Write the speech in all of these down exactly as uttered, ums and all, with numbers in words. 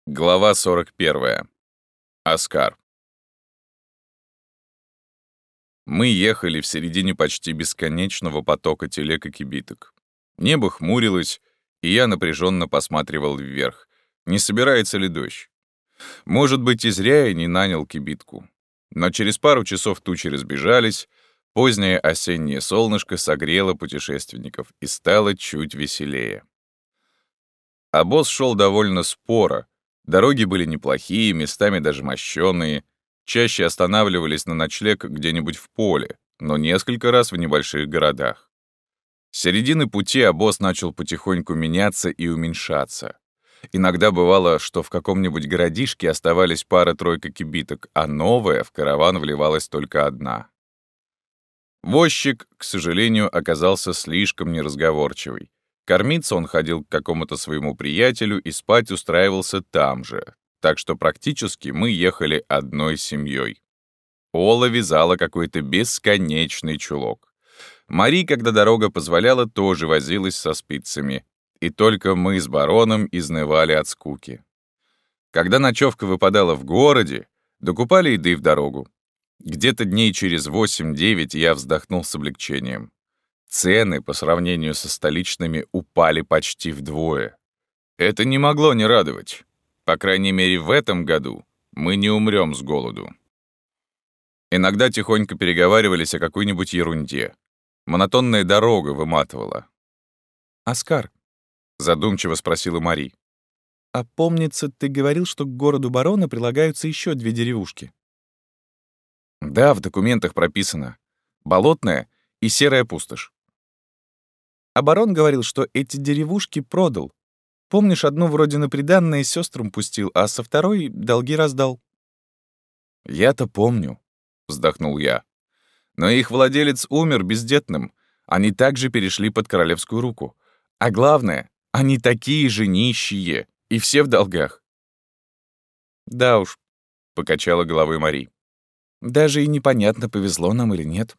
Глава сорок первая. Оскар. Мы ехали в середине почти бесконечного потока телег и кибиток. Небо хмурилось, и я напряженно посматривал вверх, не собирается ли дождь. Может быть, и зря я не нанял кибитку. Но через пару часов тучи разбежались, позднее осеннее солнышко согрело путешественников и стало чуть веселее. Обоз шел довольно споро. Дороги были неплохие, местами даже мощёные, чаще останавливались на ночлег где-нибудь в поле, но несколько раз в небольших городах. С середины пути обоз начал потихоньку меняться и уменьшаться. Иногда бывало, что в каком-нибудь городишке оставались пара-тройка кибиток, а новая в караван вливалась только одна. Возчик, к сожалению, оказался слишком неразговорчивый. Кормиться он ходил к какому-то своему приятелю и спать устраивался там же, так что практически мы ехали одной семьей. Ола вязала какой-то бесконечный чулок. Мари, когда дорога позволяла, тоже возилась со спицами, и только мы с бароном изнывали от скуки. Когда ночевка выпадала в городе, докупали еды в дорогу. Где-то дней через восемь-девять я вздохнул с облегчением. Цены по сравнению со столичными упали почти вдвое. Это не могло не радовать. По крайней мере, в этом году мы не умрем с голоду. Иногда тихонько переговаривались о какой-нибудь ерунде. Монотонная дорога выматывала. «Оскар», — задумчиво спросила Мари, «а помнится, ты говорил, что к городу барона прилагаются еще две деревушки?» Да, в документах прописано. Болотная и серая пустошь. А барон говорил, что эти деревушки продал. Помнишь, одну вроде на приданное сестрам пустил, а со второй долги раздал. «Я-то помню», — вздохнул я. «Но их владелец умер бездетным. Они также перешли под королевскую руку. А главное, они такие же нищие, и все в долгах». «Да уж», — покачала головой Мари. «Даже и непонятно, повезло нам или нет».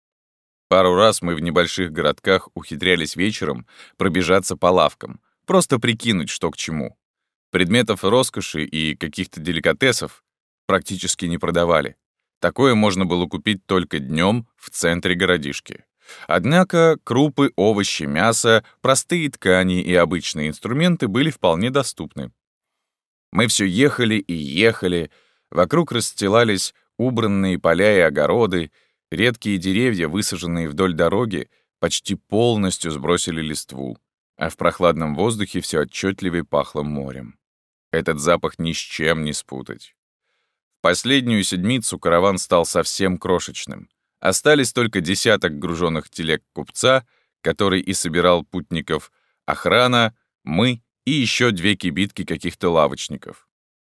Пару раз мы в небольших городках ухитрялись вечером пробежаться по лавкам, просто прикинуть, что к чему. Предметов роскоши и каких-то деликатесов практически не продавали. Такое можно было купить только днем в центре городишки. Однако крупы, овощи, мясо, простые ткани и обычные инструменты были вполне доступны. Мы все ехали и ехали, вокруг расстилались убранные поля и огороды, редкие деревья, высаженные вдоль дороги, почти полностью сбросили листву, а в прохладном воздухе все отчетливее пахло морем. Этот запах ни с чем не спутать. В последнюю седмицу караван стал совсем крошечным. Остались только десяток груженных телег купца, который и собирал путников, охрана, мы и еще две кибитки каких-то лавочников.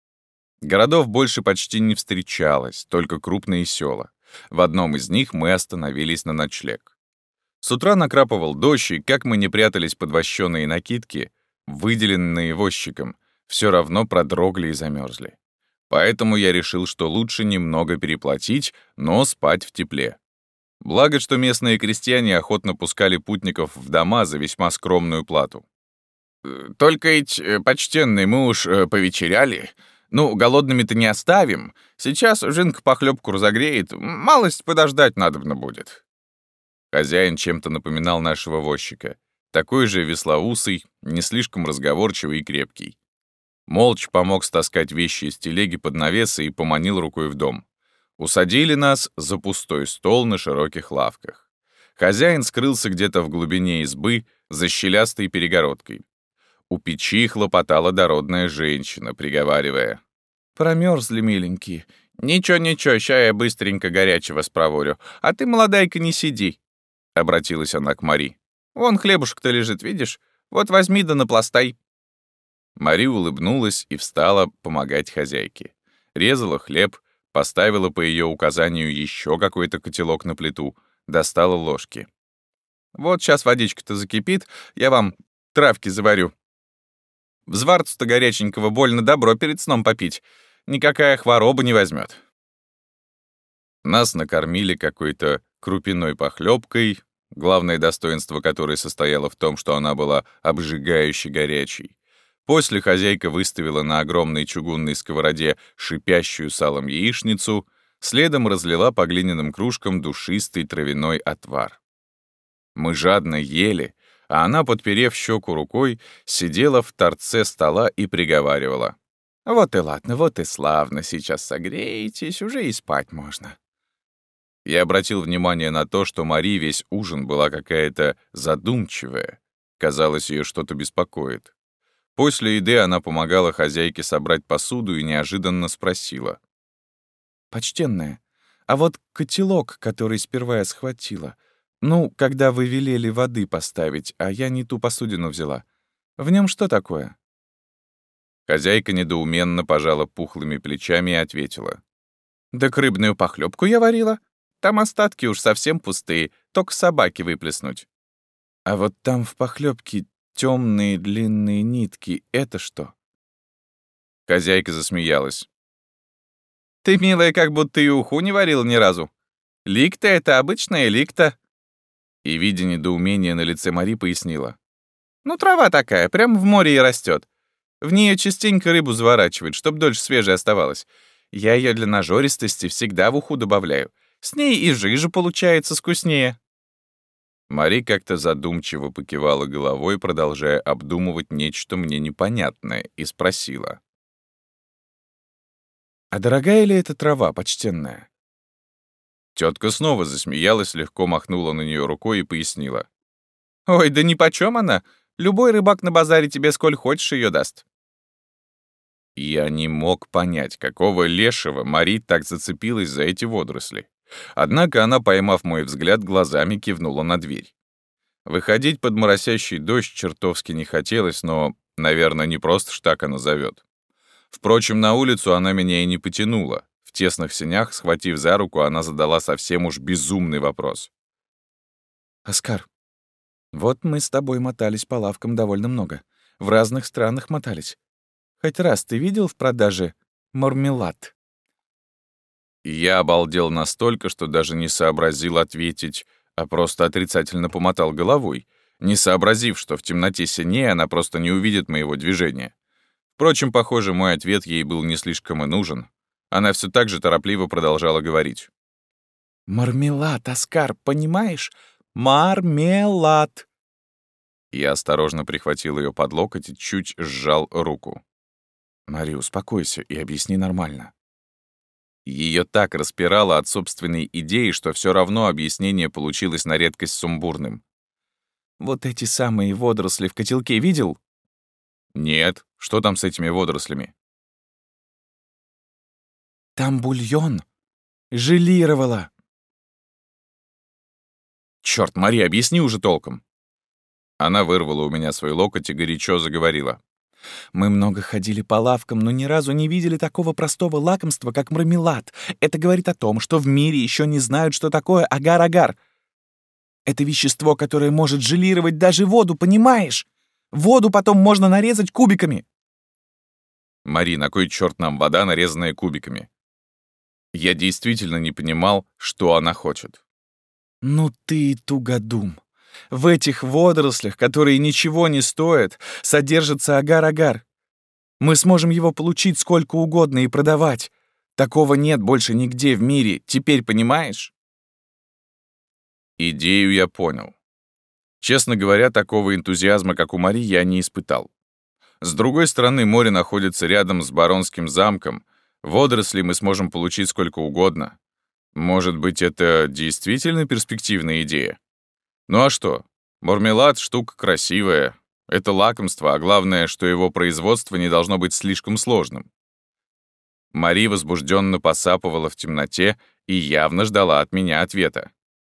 Городов больше почти не встречалось, только крупные села. В одном из них мы остановились на ночлег. С утра накрапывал дождь, и как мы не прятались под вощёные накидки, выделенные возчиком, все равно продрогли и замерзли. Поэтому я решил, что лучше немного переплатить, но спать в тепле. Благо, что местные крестьяне охотно пускали путников в дома за весьма скромную плату. «Только ведь, почтенный, мы уж повечеряли. Ну, голодными-то не оставим. Сейчас Жинка похлебку разогреет, малость подождать надобно будет». Хозяин чем-то напоминал нашего возчика. Такой же веслоусый, не слишком разговорчивый и крепкий. Молча помог стаскать вещи из телеги под навесы и поманил рукой в дом. Усадили нас за пустой стол на широких лавках. Хозяин скрылся где-то в глубине избы за щелястой перегородкой. У печи хлопотала дородная женщина, приговаривая: «Промерзли, миленькие. Ничего-ничего, ща я быстренько горячего спроворю. А ты, молодайка, не сиди», — обратилась она к Мари. «Вон хлебушек-то лежит, видишь? Вот возьми да напластай». Мари улыбнулась и встала помогать хозяйке. Резала хлеб, поставила по ее указанию еще какой-то котелок на плиту, достала ложки. «Вот сейчас водичка-то закипит, я вам травки заварю. Взварцу-то горяченького больно добро перед сном попить. Никакая хвороба не возьмет». Нас накормили какой-то крупяной похлебкой, главное достоинство которой состояло в том, что она была обжигающе горячей. После хозяйка выставила на огромной чугунной сковороде шипящую салом яичницу, следом разлила по глиняным кружкам душистый травяной отвар. Мы жадно ели, а она, подперев щеку рукой, сидела в торце стола и приговаривала: «Вот и ладно, вот и славно, сейчас согреетесь, уже и спать можно». Я обратил внимание на то, что Мари весь ужин была какая-то задумчивая. Казалось, ее что-то беспокоит. После еды она помогала хозяйке собрать посуду и неожиданно спросила: «Почтенная, а вот котелок, который сперва я схватила, ну, когда вы велели воды поставить, а я не ту посудину взяла, в нем что такое?» Хозяйка недоуменно пожала пухлыми плечами и ответила: «Да рыбную похлебку я варила. Там остатки уж совсем пустые, только собаки выплеснуть». «А вот там в похлебке темные длинные нитки — это что?» Хозяйка засмеялась. «Ты, милая, как будто и уху не варила ни разу. Ликта — это обычная ликта». И, видя недоумение на лице Мари, пояснила: «Ну, трава такая, прямо в море и растет. В нее частенько рыбу заворачивают, чтоб дольше свежей оставалась. Я ее для нажористости всегда в уху добавляю. С ней и жижа получается вкуснее». Мари как-то задумчиво покивала головой, продолжая обдумывать нечто мне непонятное, и спросила: «А дорогая ли эта трава, почтенная?» Тетка снова засмеялась, легко махнула на нее рукой и пояснила: «Ой, да нипочем она. Любой рыбак на базаре тебе сколь хочешь ее даст». Я не мог понять, какого лешего Мари так зацепилась за эти водоросли. Однако она, поймав мой взгляд, глазами кивнула на дверь. Выходить под моросящий дождь чертовски не хотелось, но, наверное, не просто ж так она зовет. Впрочем, на улицу она меня и не потянула. В тесных сенях, схватив за руку, она задала совсем уж безумный вопрос. «Оскар, вот мы с тобой мотались по лавкам довольно много. В разных странах мотались. Хоть раз ты видел в продаже мармелад?» И я обалдел настолько, что даже не сообразил ответить, а просто отрицательно помотал головой, не сообразив, что в темноте синей она просто не увидит моего движения. Впрочем, похоже, мой ответ ей был не слишком и нужен. Она все так же торопливо продолжала говорить. «Мармелад, Оскар, понимаешь? Мармелад!» Я осторожно прихватил ее под локоть и чуть сжал руку. «Мари, успокойся и объясни нормально». Ее так распирало от собственной идеи, что все равно объяснение получилось на редкость сумбурным. «Вот эти самые водоросли в котелке видел?» «Нет, что там с этими водорослями?» «Там бульон. Желировала». «Чёрт, Мария, объясни уже толком!» Она вырвала у меня свой локоть и горячо заговорила. «Мы много ходили по лавкам, но ни разу не видели такого простого лакомства, как мармелад. Это говорит о том, что в мире еще не знают, что такое агар-агар. Это вещество, которое может желировать даже воду, понимаешь? Воду потом можно нарезать кубиками». «Мари, на кой чёрт нам вода, нарезанная кубиками?» Я действительно не понимал, что она хочет. «Ну ты и тугодум. В этих водорослях, которые ничего не стоят, содержится агар-агар. Мы сможем его получить сколько угодно и продавать. Такого нет больше нигде в мире, теперь понимаешь?» Идею я понял. Честно говоря, такого энтузиазма, как у Мари, я не испытал. С другой стороны, море находится рядом с Баронским замком. Водорослей мы сможем получить сколько угодно. Может быть, это действительно перспективная идея? Ну а что? Мармелад — штука красивая. Это лакомство, а главное, что его производство не должно быть слишком сложным. Мари возбужденно посапывала в темноте и явно ждала от меня ответа.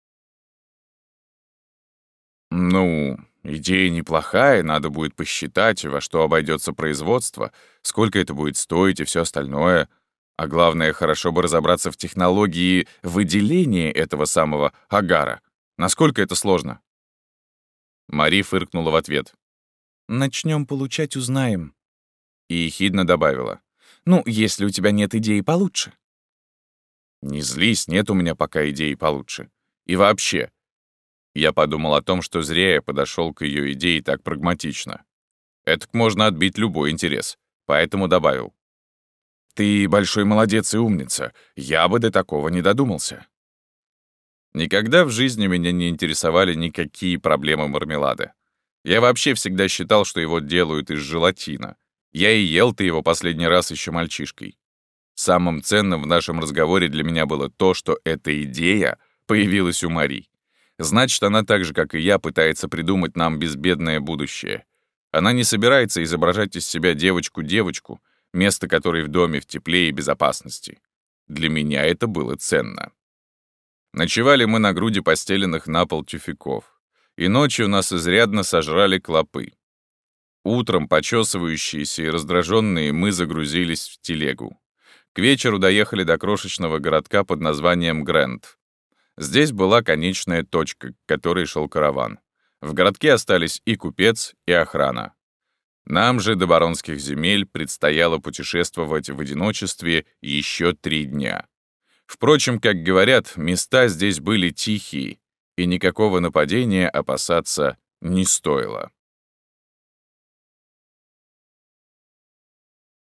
«Ну, идея неплохая, надо будет посчитать, во что обойдется производство, сколько это будет стоить и все остальное. А главное, хорошо бы разобраться в технологии выделения этого самого агара. Насколько это сложно?» Мари фыркнула в ответ. «Начнем получать, узнаем». И ехидно добавила. «Ну, если у тебя нет идеи получше». «Не злись, нет у меня пока идеи получше. И вообще...» Я подумал о том, что зря я подошел к ее идее так прагматично. Этак можно отбить любой интерес. Поэтому добавил. «Ты большой молодец и умница. Я бы до такого не додумался». Никогда в жизни меня не интересовали никакие проблемы мармелада. Я вообще всегда считал, что его делают из желатина. Я и ел-то его последний раз еще мальчишкой. Самым ценным в нашем разговоре для меня было то, что эта идея появилась у Мари. Значит, она так же, как и я, пытается придумать нам безбедное будущее. Она не собирается изображать из себя девочку-девочку, место которой в доме в тепле и безопасности. Для меня это было ценно. Ночевали мы на груди постеленных на пол тюфяков, и ночью нас изрядно сожрали клопы. Утром, почесывающиеся и раздраженные, мы загрузились в телегу. К вечеру доехали до крошечного городка под названием Грэнд. Здесь была конечная точка, к которой шел караван. В городке остались и купец, и охрана. Нам же до баронских земель предстояло путешествовать в одиночестве еще три дня. Впрочем, как говорят, места здесь были тихие, и никакого нападения опасаться не стоило.